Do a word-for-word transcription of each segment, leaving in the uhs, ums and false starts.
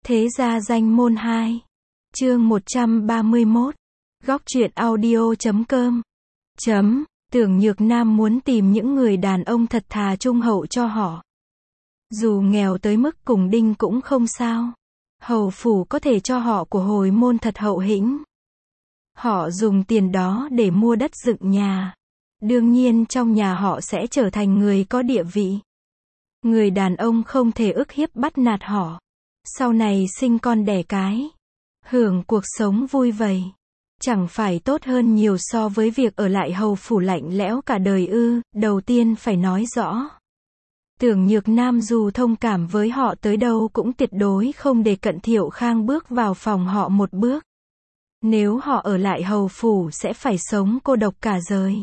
Thế gia danh môn hai. Chương một trăm ba mươi mốt. Góc truyện audio chấm com. Chấm. Tưởng Nhược Nam muốn tìm những người đàn ông thật thà trung hậu cho họ. Dù nghèo tới mức cùng đinh cũng không sao. Hầu phủ có thể cho họ của hồi môn thật hậu hĩnh. Họ dùng tiền đó để mua đất dựng nhà. Đương nhiên trong nhà họ sẽ trở thành người có địa vị. Người đàn ông không thể ức hiếp bắt nạt họ. Sau này sinh con đẻ cái. Hưởng cuộc sống vui vầy. Chẳng phải tốt hơn nhiều so với việc ở lại hầu phủ lạnh lẽo cả đời ư, đầu tiên phải nói rõ. Tưởng Nhược Nam dù thông cảm với họ tới đâu cũng tuyệt đối không để Cận Thiệu Khang bước vào phòng họ một bước. Nếu họ ở lại hầu phủ sẽ phải sống cô độc cả đời.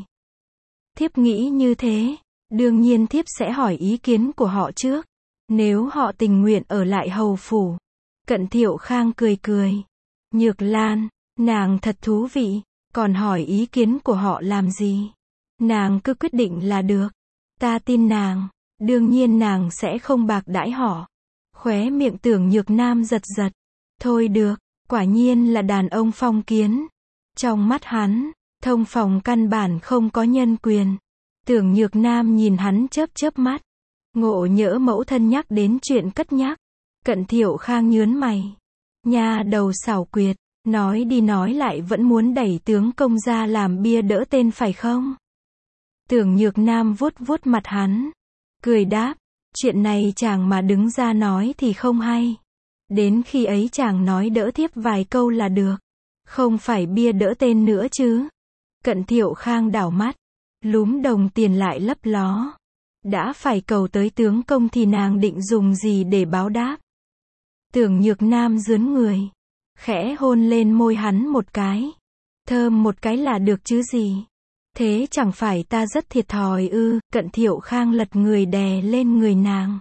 Thiếp nghĩ như thế, đương nhiên thiếp sẽ hỏi ý kiến của họ trước. Nếu họ tình nguyện ở lại hầu phủ. Cận Thiệu Khang cười cười. Nhược Lan, nàng thật thú vị, còn hỏi ý kiến của họ làm gì? Nàng cứ quyết định là được. Ta tin nàng, đương nhiên nàng sẽ không bạc đãi họ. Khóe miệng Tưởng Nhược Nam giật giật. Thôi được, quả nhiên là đàn ông phong kiến. Trong mắt hắn, thông phòng căn bản không có nhân quyền. Tưởng Nhược Nam nhìn hắn chớp chớp mắt. Ngộ nhỡ mẫu thân nhắc đến chuyện cất nhắc. Cận Thiệu Khang nhớn mày. Nha đầu xảo quyệt, nói đi nói lại vẫn muốn đẩy tướng công ra làm bia đỡ tên phải không? Tưởng Nhược Nam vuốt vuốt mặt hắn. Cười đáp, chuyện này chàng mà đứng ra nói thì không hay. Đến khi ấy chàng nói đỡ thiếp vài câu là được. Không phải bia đỡ tên nữa chứ. Cận Thiệu Khang đảo mắt. Lúm đồng tiền lại lấp ló. Đã phải cầu tới tướng công thì nàng định dùng gì để báo đáp? Tưởng Nhược Nam dướn người. Khẽ hôn lên môi hắn một cái. Thơm một cái là được chứ gì? Thế chẳng phải ta rất thiệt thòi ư? Cận Thiệu Khang lật người đè lên người nàng.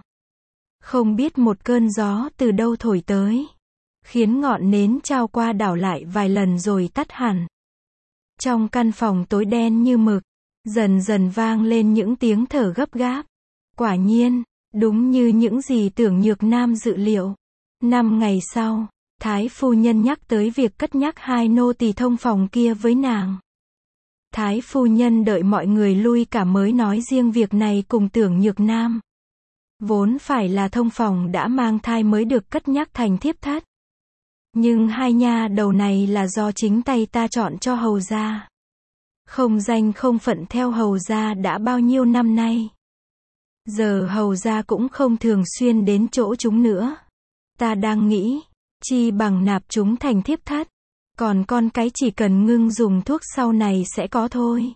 Không biết một cơn gió từ đâu thổi tới. Khiến ngọn nến trao qua đảo lại vài lần rồi tắt hẳn. Trong căn phòng tối đen như mực. Dần dần vang lên những tiếng thở gấp gáp. Quả nhiên, đúng như những gì Tưởng Nhược Nam dự liệu. Năm ngày sau, Thái phu nhân nhắc tới việc cất nhắc hai nô tỳ thông phòng kia với nàng. Thái phu nhân đợi mọi người lui cả mới nói riêng việc này cùng Tưởng Nhược Nam. Vốn phải là thông phòng đã mang thai mới được cất nhắc thành thiếp thất. Nhưng hai nha đầu này là do chính tay ta chọn cho hầu gia. Không danh không phận theo hầu gia đã bao nhiêu năm nay. Giờ hầu gia cũng không thường xuyên đến chỗ chúng nữa. Ta đang nghĩ, chi bằng nạp chúng thành thiếp thất. Còn con cái chỉ cần ngưng dùng thuốc sau này sẽ có thôi.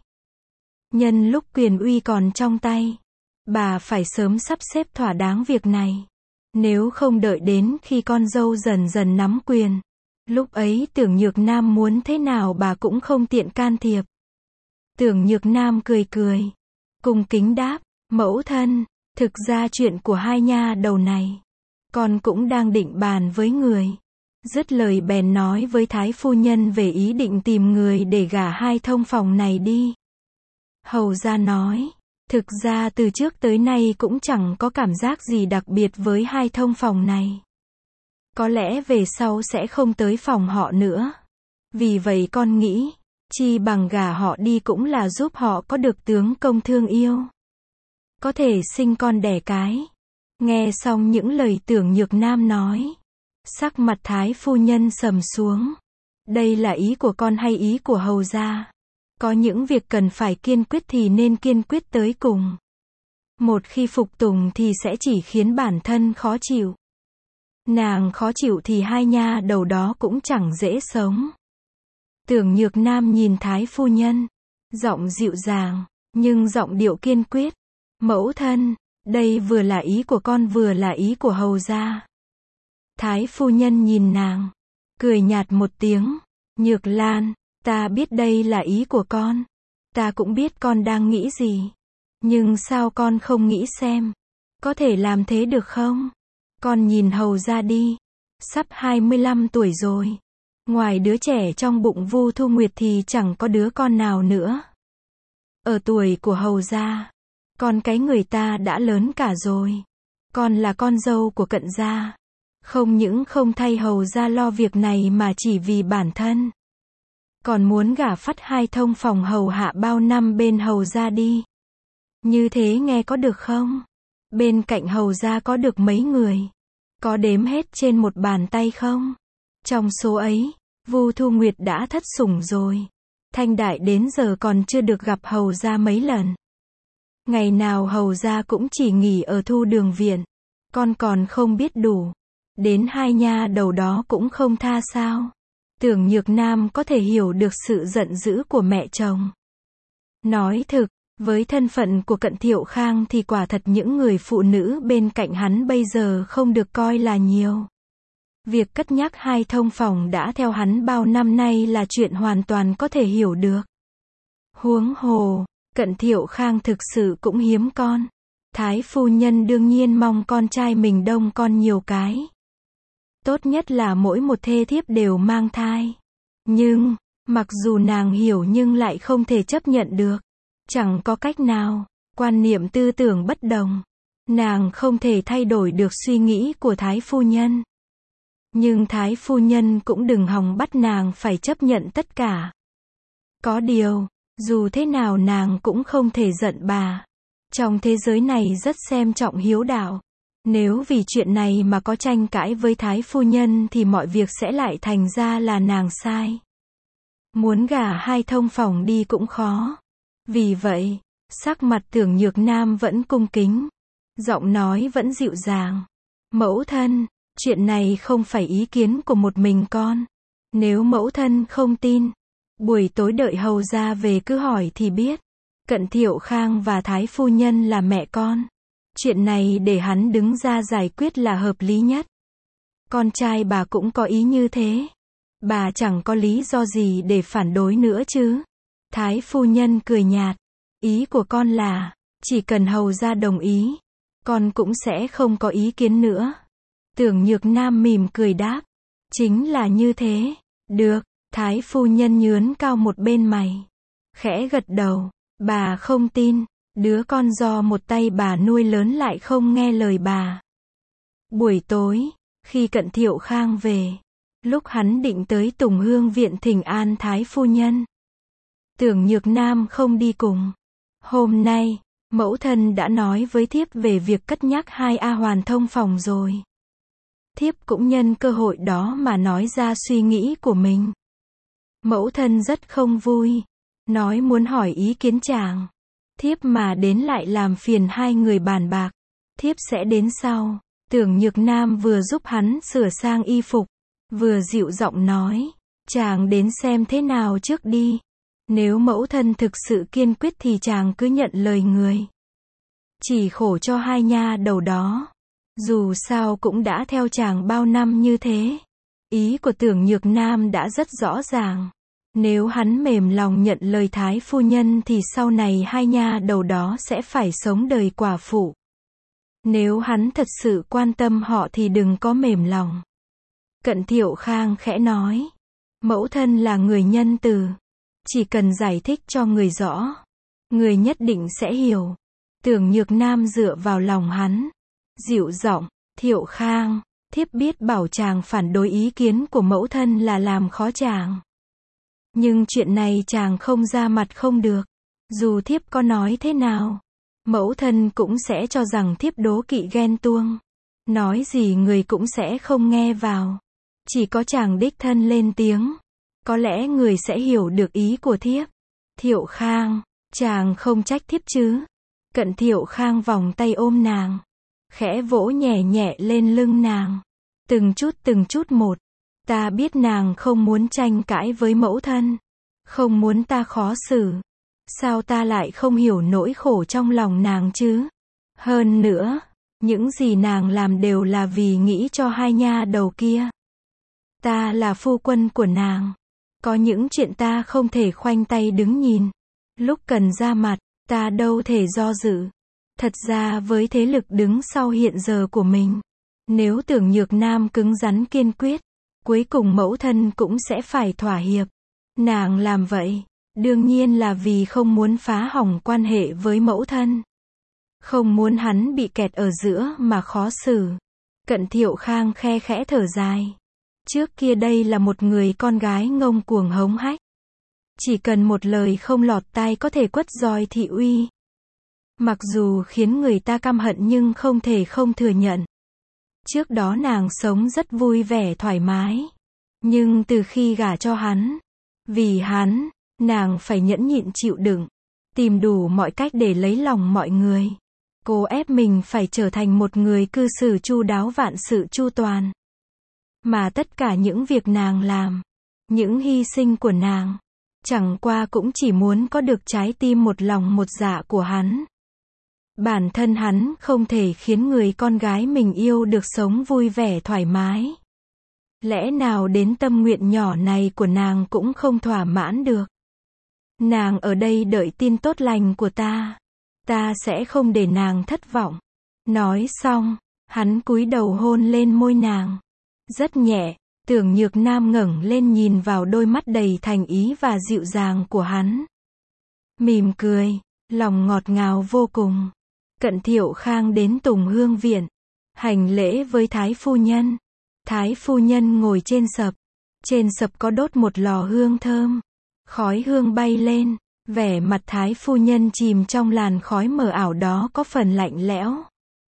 Nhân lúc quyền uy còn trong tay, bà phải sớm sắp xếp thỏa đáng việc này. Nếu không đợi đến khi con dâu dần dần nắm quyền, lúc ấy Tưởng Nhược Nam muốn thế nào bà cũng không tiện can thiệp. Tưởng Nhược Nam cười cười, cung kính đáp, mẫu thân, thực ra chuyện của hai nha đầu này, con cũng đang định bàn với người. Dứt lời bèn nói với Thái phu nhân về ý định tìm người để gả hai thông phòng này đi. Hầu gia nói, thực ra từ trước tới nay cũng chẳng có cảm giác gì đặc biệt với hai thông phòng này. Có lẽ về sau sẽ không tới phòng họ nữa. Vì vậy con nghĩ, chi bằng gả họ đi cũng là giúp họ có được tướng công thương yêu. Có thể sinh con đẻ cái. Nghe xong những lời Tưởng Nhược Nam nói, sắc mặt Thái phu nhân sầm xuống. Đây là ý của con hay ý của hầu gia? Có những việc cần phải kiên quyết thì nên kiên quyết tới cùng. Một khi phục tùng thì sẽ chỉ khiến bản thân khó chịu. Nàng khó chịu thì hai nha đầu đó cũng chẳng dễ sống. Tưởng Nhược Nam nhìn Thái phu nhân, giọng dịu dàng, nhưng giọng điệu kiên quyết. Mẫu thân, đây vừa là ý của con vừa là ý của hầu gia. Thái phu nhân nhìn nàng, cười nhạt một tiếng. Nhược Lan, ta biết đây là ý của con. Ta cũng biết con đang nghĩ gì. Nhưng sao con không nghĩ xem, có thể làm thế được không? Con nhìn hầu gia đi. Sắp hai mươi lăm tuổi rồi. Ngoài đứa trẻ trong bụng Vu Thu Nguyệt thì chẳng có đứa con nào nữa. Ở tuổi của hầu gia, con cái người ta đã lớn cả rồi. Con là con dâu của Cận gia. Không những không thay hầu ra lo việc này mà chỉ vì bản thân. Còn muốn gả phắt hai thông phòng hầu hạ bao năm bên hầu ra đi. Như thế nghe có được không? Bên cạnh hầu ra có được mấy người? Có đếm hết trên một bàn tay không? Trong số ấy, Vu Thu Nguyệt đã thất sủng rồi. Thanh Đại đến giờ còn chưa được gặp hầu ra mấy lần. Ngày nào hầu ra cũng chỉ nghỉ ở Thu Đường viện. Con còn không biết đủ. Đến hai nha đầu đó cũng không tha sao? Tưởng Nhược Nam có thể hiểu được sự giận dữ của mẹ chồng. Nói thực, với thân phận của Cận Thiệu Khang thì quả thật những người phụ nữ bên cạnh hắn bây giờ không được coi là nhiều. Việc cất nhắc hai thông phòng đã theo hắn bao năm nay là chuyện hoàn toàn có thể hiểu được. Huống hồ, Cận Thiệu Khang thực sự cũng hiếm con. Thái phu nhân đương nhiên mong con trai mình đông con nhiều cái. Tốt nhất là mỗi một thê thiếp đều mang thai. Nhưng, mặc dù nàng hiểu nhưng lại không thể chấp nhận được. Chẳng có cách nào, quan niệm tư tưởng bất đồng. Nàng không thể thay đổi được suy nghĩ của Thái phu nhân. Nhưng Thái phu nhân cũng đừng hòng bắt nàng phải chấp nhận tất cả. Có điều, dù thế nào nàng cũng không thể giận bà. Trong thế giới này rất xem trọng hiếu đạo. Nếu vì chuyện này mà có tranh cãi với Thái phu nhân thì mọi việc sẽ lại thành ra là nàng sai. Muốn gả hai thông phòng đi cũng khó. Vì vậy, sắc mặt Tưởng Nhược Nam vẫn cung kính. Giọng nói vẫn dịu dàng. Mẫu thân, chuyện này không phải ý kiến của một mình con. Nếu mẫu thân không tin, buổi tối đợi hầu ra về cứ hỏi thì biết. Cận Thiệu Khang và Thái phu nhân là mẹ con. Chuyện này để hắn đứng ra giải quyết là hợp lý nhất. Con trai bà cũng có ý như thế. Bà chẳng có lý do gì để phản đối nữa chứ. Thái phu nhân cười nhạt. Ý của con là, chỉ cần hầu ra đồng ý, con cũng sẽ không có ý kiến nữa. Tưởng Nhược Nam mỉm cười đáp. Chính là như thế. Được, Thái phu nhân nhướn cao một bên mày. Khẽ gật đầu. Bà không tin, đứa con do một tay bà nuôi lớn lại không nghe lời bà. Buổi tối, khi Cận Thiệu Khang về, lúc hắn định tới Tùng Hương viện thỉnh an Thái phu nhân, Tưởng Nhược Nam không đi cùng. Hôm nay, mẫu thân đã nói với thiếp về việc cất nhắc hai A Hoàn thông phòng rồi. Thiếp cũng nhân cơ hội đó mà nói ra suy nghĩ của mình. Mẫu thân rất không vui. Nói muốn hỏi ý kiến chàng. Thiếp mà đến lại làm phiền hai người bàn bạc. Thiếp sẽ đến sau. Tưởng Nhược Nam vừa giúp hắn sửa sang y phục, vừa dịu giọng nói. Chàng đến xem thế nào trước đi. Nếu mẫu thân thực sự kiên quyết thì chàng cứ nhận lời người. Chỉ khổ cho hai nha đầu đó. Dù sao cũng đã theo chàng bao năm như thế. Ý của Tưởng Nhược Nam đã rất rõ ràng. Nếu hắn mềm lòng nhận lời Thái phu nhân thì sau này hai nha đầu đó sẽ phải sống đời quả phụ. Nếu hắn thật sự quan tâm họ thì đừng có mềm lòng. Cận Thiệu Khang khẽ nói. Mẫu thân là người nhân từ. Chỉ cần giải thích cho người rõ, người nhất định sẽ hiểu. Tưởng Nhược Nam dựa vào lòng hắn. Dịu giọng. Thiệu Khang, thiếp biết bảo chàng phản đối ý kiến của mẫu thân là làm khó chàng. Nhưng chuyện này chàng không ra mặt không được. Dù thiếp có nói thế nào, mẫu thân cũng sẽ cho rằng thiếp đố kỵ ghen tuông. Nói gì người cũng sẽ không nghe vào. Chỉ có chàng đích thân lên tiếng, có lẽ người sẽ hiểu được ý của thiếp. Thiệu Khang, chàng không trách thiếp chứ? Cận Thiệu Khang vòng tay ôm nàng, khẽ vỗ nhẹ nhẹ lên lưng nàng. Từng chút từng chút một. Ta biết nàng không muốn tranh cãi với mẫu thân. Không muốn ta khó xử. Sao ta lại không hiểu nỗi khổ trong lòng nàng chứ? Hơn nữa, những gì nàng làm đều là vì nghĩ cho hai nha đầu kia. Ta là phu quân của nàng. Có những chuyện ta không thể khoanh tay đứng nhìn. Lúc cần ra mặt, ta đâu thể do dự. Thật ra với thế lực đứng sau hiện giờ của mình, nếu Tưởng Nhược Nam cứng rắn kiên quyết, cuối cùng mẫu thân cũng sẽ phải thỏa hiệp. Nàng làm vậy, đương nhiên là vì không muốn phá hỏng quan hệ với mẫu thân. Không muốn hắn bị kẹt ở giữa mà khó xử. Cận Thiệu Khang khe khẽ thở dài. Trước kia đây là một người con gái ngông cuồng hống hách. Chỉ cần một lời không lọt tai có thể quất roi thị uy. Mặc dù khiến người ta căm hận nhưng không thể không thừa nhận. Trước đó nàng sống rất vui vẻ thoải mái. Nhưng từ khi gả cho hắn, vì hắn, nàng phải nhẫn nhịn chịu đựng, tìm đủ mọi cách để lấy lòng mọi người. Cố ép mình phải trở thành một người cư xử chu đáo vạn sự chu toàn. Mà tất cả những việc nàng làm, những hy sinh của nàng, chẳng qua cũng chỉ muốn có được trái tim một lòng một dạ của hắn. Bản thân hắn không thể khiến người con gái mình yêu được sống vui vẻ thoải mái. Lẽ nào đến tâm nguyện nhỏ này của nàng cũng không thỏa mãn được. Nàng ở đây đợi tin tốt lành của ta. Ta sẽ không để nàng thất vọng. Nói xong, hắn cúi đầu hôn lên môi nàng. Rất nhẹ, Tưởng Nhược Nam ngẩng lên nhìn vào đôi mắt đầy thành ý và dịu dàng của hắn. Mỉm cười, lòng ngọt ngào vô cùng. Cận Thiệu Khang đến Tùng Hương Viện, hành lễ với Thái phu nhân. Thái phu nhân ngồi trên sập. Trên sập có đốt một lò hương thơm. Khói hương bay lên, vẻ mặt Thái phu nhân chìm trong làn khói mờ ảo đó có phần lạnh lẽo.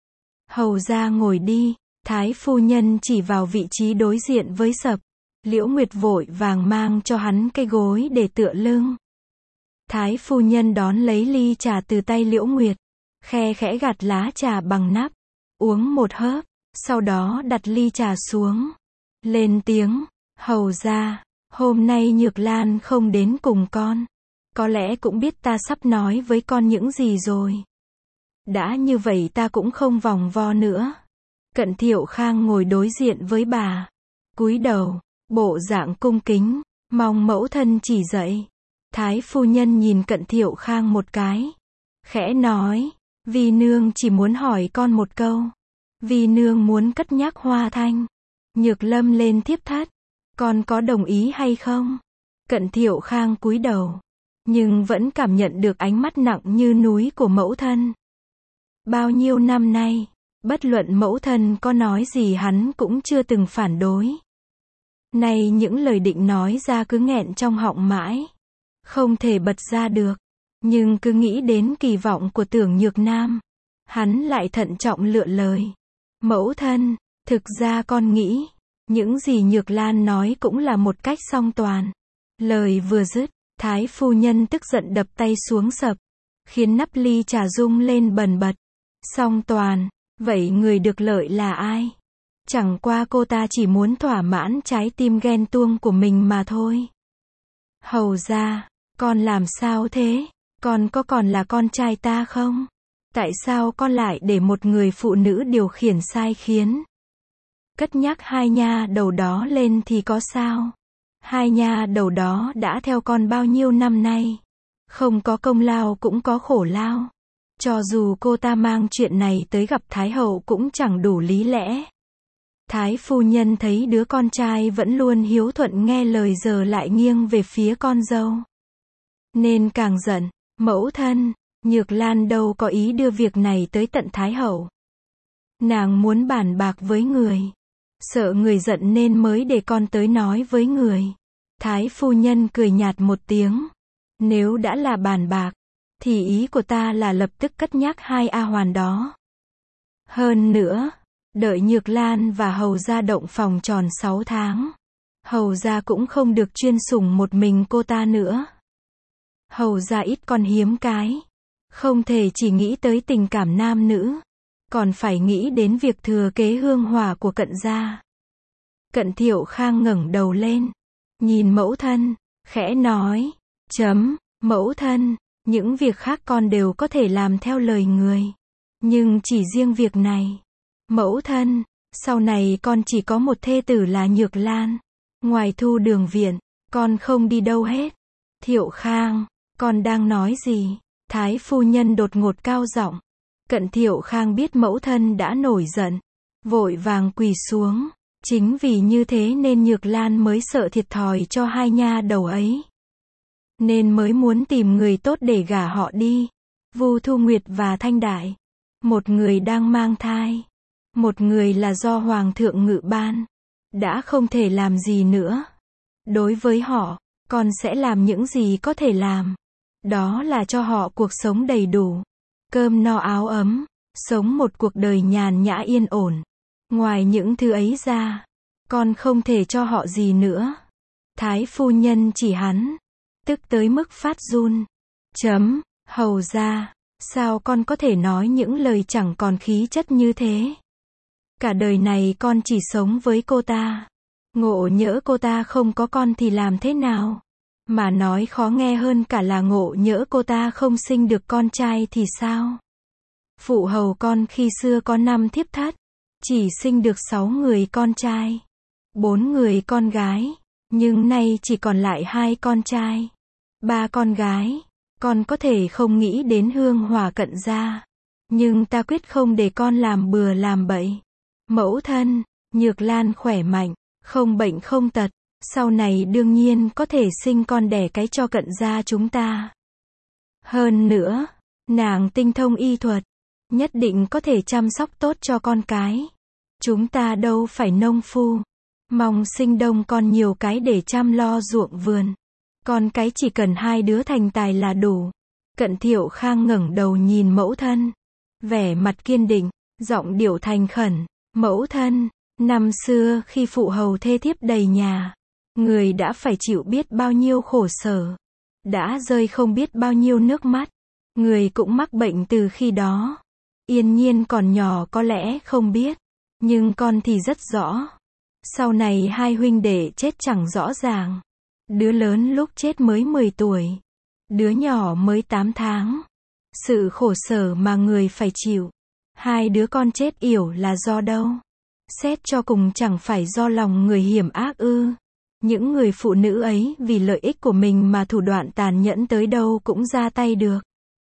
Hầu ra ngồi đi, Thái phu nhân chỉ vào vị trí đối diện với sập. Liễu Nguyệt vội vàng mang cho hắn cây gối để tựa lưng. Thái phu nhân đón lấy ly trà từ tay Liễu Nguyệt, khe khẽ gạt lá trà bằng nắp, uống một hớp, sau đó đặt ly trà xuống. Lên tiếng, hầu ra, hôm nay Nhược Lan không đến cùng con. Có lẽ cũng biết ta sắp nói với con những gì rồi. Đã như vậy ta cũng không vòng vo nữa. Cận Thiệu Khang ngồi đối diện với bà, cúi đầu, bộ dạng cung kính, mong mẫu thân chỉ dạy. Thái phu nhân nhìn Cận Thiệu Khang một cái, khẽ nói, Vi nương chỉ muốn hỏi con một câu. Vi nương muốn cất nhắc Hoa Thanh, Nhược Lâm lên thiếp thất, con có đồng ý hay không? Cận Thiệu Khang cúi đầu, nhưng vẫn cảm nhận được ánh mắt nặng như núi của mẫu thân. Bao nhiêu năm nay, bất luận mẫu thân có nói gì hắn cũng chưa từng phản đối. Nay những lời định nói ra cứ nghẹn trong họng mãi, không thể bật ra được. Nhưng cứ nghĩ đến kỳ vọng của Tưởng Nhược Nam, hắn lại thận trọng lựa lời. Mẫu thân, thực ra con nghĩ, những gì Nhược Lan nói cũng là một cách song toàn. Lời vừa dứt, Thái phu nhân tức giận đập tay xuống sập, khiến nắp ly trà rung lên bần bật. Song toàn, vậy người được lợi là ai? Chẳng qua cô ta chỉ muốn thỏa mãn trái tim ghen tuông của mình mà thôi. Hầu ra, con làm sao thế? Con có còn là con trai ta không? Tại sao con lại để một người phụ nữ điều khiển sai khiến? Cất nhắc hai nha đầu đó lên thì có sao? Hai nha đầu đó đã theo con bao nhiêu năm nay? Không có công lao cũng có khổ lao. Cho dù cô ta mang chuyện này tới gặp Thái hậu cũng chẳng đủ lý lẽ. Thái phu nhân thấy đứa con trai vẫn luôn hiếu thuận nghe lời giờ lại nghiêng về phía con dâu, nên càng giận. Mẫu thân, Nhược Lan đâu có ý đưa việc này tới tận Thái hậu. Nàng muốn bàn bạc với người. Sợ người giận nên mới để con tới nói với người. Thái phu nhân cười nhạt một tiếng. Nếu đã là bàn bạc, thì ý của ta là lập tức cất nhắc hai A hoàn đó. Hơn nữa, đợi Nhược Lan và hầu gia động phòng tròn sáu tháng. Hầu gia cũng không được chuyên sủng một mình cô ta nữa. Hầu gia ít con hiếm cái. Không thể chỉ nghĩ tới tình cảm nam nữ. Còn phải nghĩ đến việc thừa kế hương hỏa của Cận gia. Cận Thiệu Khang ngẩng đầu lên, nhìn mẫu thân, khẽ nói, chấm, mẫu thân, những việc khác con đều có thể làm theo lời người. Nhưng chỉ riêng việc này, mẫu thân, sau này con chỉ có một thê tử là Nhược Lan. Ngoài Thu Đường viện, con không đi đâu hết. Thiệu Khang, con đang nói gì? Thái phu nhân đột ngột cao giọng. Cận Thiệu Khang biết mẫu thân đã nổi giận, vội vàng quỳ xuống. Chính vì như thế nên Nhược Lan mới sợ thiệt thòi cho hai nha đầu ấy, nên mới muốn tìm người tốt để gả họ đi. Vu Thu Nguyệt và Thanh Đại, một người đang mang thai, Một người là do Hoàng thượng ngự ban, đã không thể làm gì nữa. Đối với họ, con sẽ làm những gì có thể làm. Đó là cho họ cuộc sống đầy đủ, cơm no áo ấm, sống một cuộc đời nhàn nhã yên ổn. Ngoài những thứ ấy ra, con không thể cho họ gì nữa. Thái phu nhân chỉ hắn, tức tới mức phát run. Chấm, hầu ra, sao con có thể nói những lời chẳng còn khí chất như thế? Cả đời này con chỉ sống với cô ta. Ngộ nhỡ cô ta không có con thì làm thế nào? Mà nói khó nghe hơn cả là ngộ nhỡ cô ta không sinh được con trai thì sao? Phụ hầu con khi xưa có năm thiếp thất, chỉ sinh được sáu người con trai, bốn người con gái, nhưng nay chỉ còn lại hai con trai, ba con gái. Con có thể không nghĩ đến hương hỏa cận gia, nhưng ta quyết không để con làm bừa làm bậy. Mẫu thân, Nhược Lan khỏe mạnh, không bệnh không tật, sau này đương nhiên có thể sinh con đẻ cái cho cận gia chúng ta. Hơn nữa, nàng tinh thông y thuật, nhất định có thể chăm sóc tốt cho con cái. Chúng ta đâu phải nông phu, mong sinh đông con nhiều cái để chăm lo ruộng vườn. Con cái chỉ cần hai đứa thành tài là đủ. Cận Thiệu Khang ngẩng đầu nhìn mẫu thân, vẻ mặt kiên định, giọng điệu thành khẩn. Mẫu thân, năm xưa khi phụ hầu thê thiếp đầy nhà, người đã phải chịu biết bao nhiêu khổ sở, đã rơi không biết bao nhiêu nước mắt. Người cũng mắc bệnh từ khi đó. Yên Nhiên còn nhỏ có lẽ không biết, nhưng con thì rất rõ. Sau này hai huynh đệ chết chẳng rõ ràng. Đứa lớn lúc chết mới mười tuổi, đứa nhỏ mới tám tháng. Sự khổ sở mà người phải chịu, hai đứa con chết yểu là do đâu? Xét cho cùng chẳng phải do lòng người hiểm ác ư? Những người phụ nữ ấy vì lợi ích của mình mà thủ đoạn tàn nhẫn tới đâu cũng ra tay được.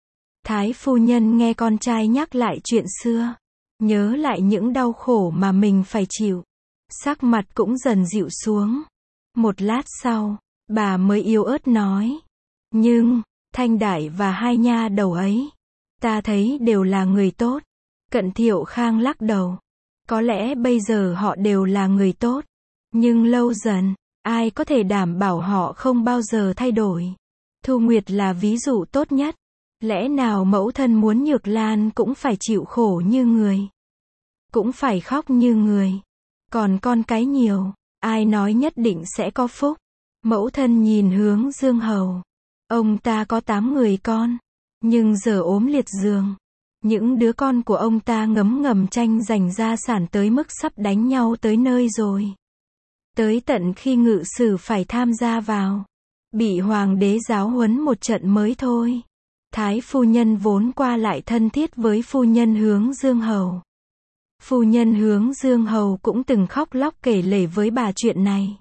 Thái phu nhân nghe con trai nhắc lại chuyện xưa, nhớ lại những đau khổ mà mình phải chịu, sắc mặt cũng dần dịu xuống. Một lát sau, bà mới yếu ớt nói, nhưng, Thanh Đại và hai nha đầu ấy, ta thấy đều là người tốt. Cận Thiệu Khang lắc đầu, có lẽ bây giờ họ đều là người tốt, nhưng lâu dần, ai có thể đảm bảo họ không bao giờ thay đổi. Thu Nguyệt là ví dụ tốt nhất. Lẽ nào mẫu thân muốn Nhược Lan cũng phải chịu khổ như người, cũng phải khóc như người, còn con cái nhiều, ai nói nhất định sẽ có phúc? Mẫu thân nhìn hướng Dương Hầu, ông ta có tám người con, nhưng giờ ốm liệt giường. Những đứa con của ông ta ngấm ngầm tranh giành gia sản tới mức sắp đánh nhau tới nơi rồi. Tới tận khi ngự sử phải tham gia vào, bị hoàng đế giáo huấn một trận mới thôi. Thái phu nhân vốn qua lại thân thiết với phu nhân Hướng Dương Hầu. Phu nhân Hướng Dương Hầu cũng từng khóc lóc kể lể với bà chuyện này.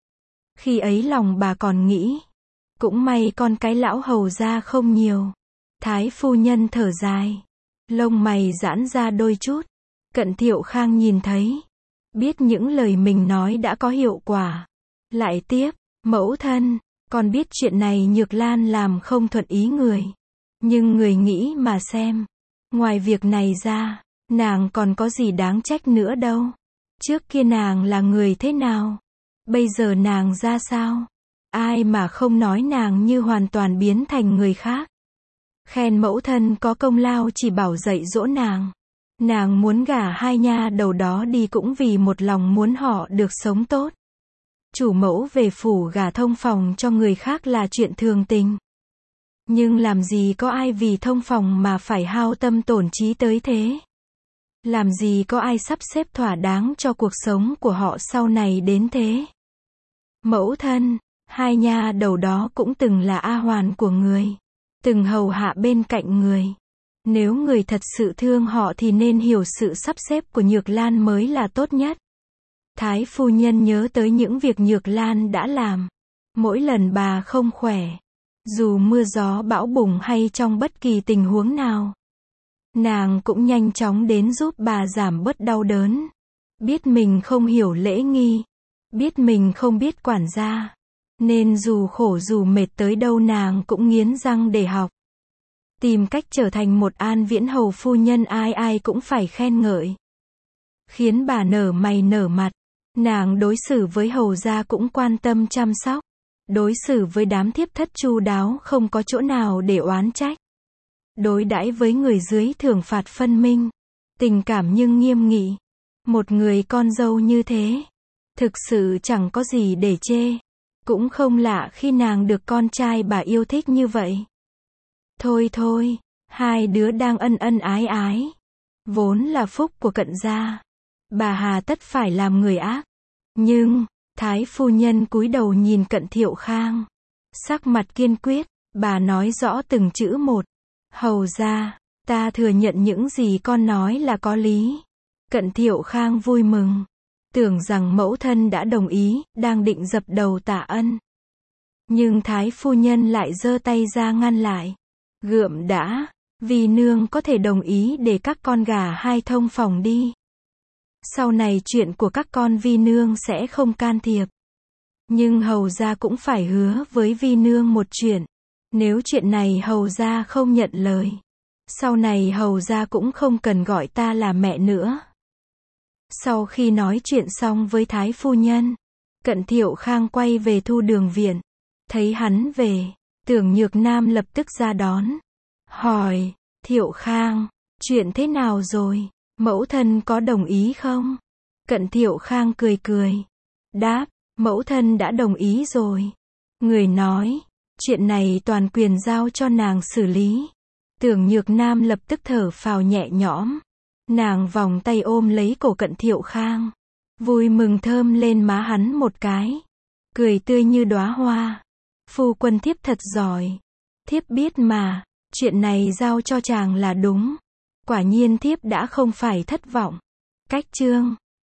Khi ấy lòng bà còn nghĩ, cũng may con cái lão hầu ra không nhiều. Thái phu nhân thở dài, lông mày giãn ra đôi chút. Cận Thiệu Khang nhìn thấy, biết những lời mình nói đã có hiệu quả. Lại tiếp, mẫu thân, con biết chuyện này Nhược Lan làm không thuận ý người. Nhưng người nghĩ mà xem, ngoài việc này ra, nàng còn có gì đáng trách nữa đâu. Trước kia nàng là người thế nào? Bây giờ nàng ra sao? Ai mà không nói nàng như hoàn toàn biến thành người khác. Khen mẫu thân có công lao chỉ bảo dạy dỗ nàng. Nàng muốn gả hai nha đầu đó đi cũng vì một lòng muốn họ được sống tốt. Chủ mẫu về phủ gả thông phòng cho người khác là chuyện thường tình. Nhưng làm gì có ai vì thông phòng mà phải hao tâm tổn trí tới thế? Làm gì có ai sắp xếp thỏa đáng cho cuộc sống của họ sau này đến thế? Mẫu thân, hai nha đầu đó cũng từng là A hoàn của người, từng hầu hạ bên cạnh người. Nếu người thật sự thương họ thì nên hiểu sự sắp xếp của Nhược Lan mới là tốt nhất. Thái phu nhân nhớ tới những việc Nhược Lan đã làm. Mỗi lần bà không khỏe, dù mưa gió bão bùng hay trong bất kỳ tình huống nào, nàng cũng nhanh chóng đến giúp bà giảm bớt đau đớn. Biết mình không hiểu lễ nghi, biết mình không biết quản gia, nên dù khổ dù mệt tới đâu nàng cũng nghiến răng để học. Tìm cách trở thành một An Viễn hầu phu nhân ai ai cũng phải khen ngợi. khiến bà nở mày nở mặt. Nàng đối xử với hầu gia cũng quan tâm chăm sóc. Đối xử với đám thiếp thất chu đáo, không có chỗ nào để oán trách. Đối đãi với người dưới thưởng phạt phân minh. Tình cảm nhưng nghiêm nghị. Một người con dâu như thế, thực sự chẳng có gì để chê. Cũng không lạ khi nàng được con trai bà yêu thích như vậy. Thôi thôi, hai đứa đang ân ân ái ái. Vốn là phúc của Cận gia. Bà hà tất phải làm người ác. Nhưng, Thái phu nhân cúi đầu nhìn Cận Thiệu Khang. Sắc mặt kiên quyết, bà nói rõ từng chữ một. Hầu gia, ta thừa nhận những gì con nói là có lý. Cận Thiệu Khang vui mừng. Tưởng rằng mẫu thân đã đồng ý, đang định dập đầu tạ ân. Nhưng Thái phu nhân lại giơ tay ra ngăn lại. Gượm đã, vì nương có thể đồng ý để các con gả hai thông phòng đi. Sau này chuyện của các con vi nương sẽ không can thiệp. Nhưng hầu gia cũng phải hứa với vi nương một chuyện. Nếu chuyện này hầu gia không nhận lời, sau này hầu gia cũng không cần gọi ta là mẹ nữa. Sau khi nói chuyện xong với Thái phu nhân, Cận Thiệu Khang quay về Thu Đường viện. Thấy hắn về, Tưởng Nhược Nam lập tức ra đón. Hỏi, Thiệu Khang, chuyện thế nào rồi? Mẫu thân có đồng ý không? Cận Thiệu Khang cười cười. Đáp, mẫu thân đã đồng ý rồi. Người nói, chuyện này toàn quyền giao cho nàng xử lý. Tưởng Nhược Nam lập tức thở phào nhẹ nhõm. Nàng vòng tay ôm lấy cổ Cận Thiệu Khang. Vui mừng thơm lên má hắn một cái. Cười tươi như đóa hoa. Phu quân thiếp thật giỏi. Thiếp biết mà, chuyện này giao cho chàng là đúng. Quả nhiên thiếp đã không phải thất vọng. Cách chương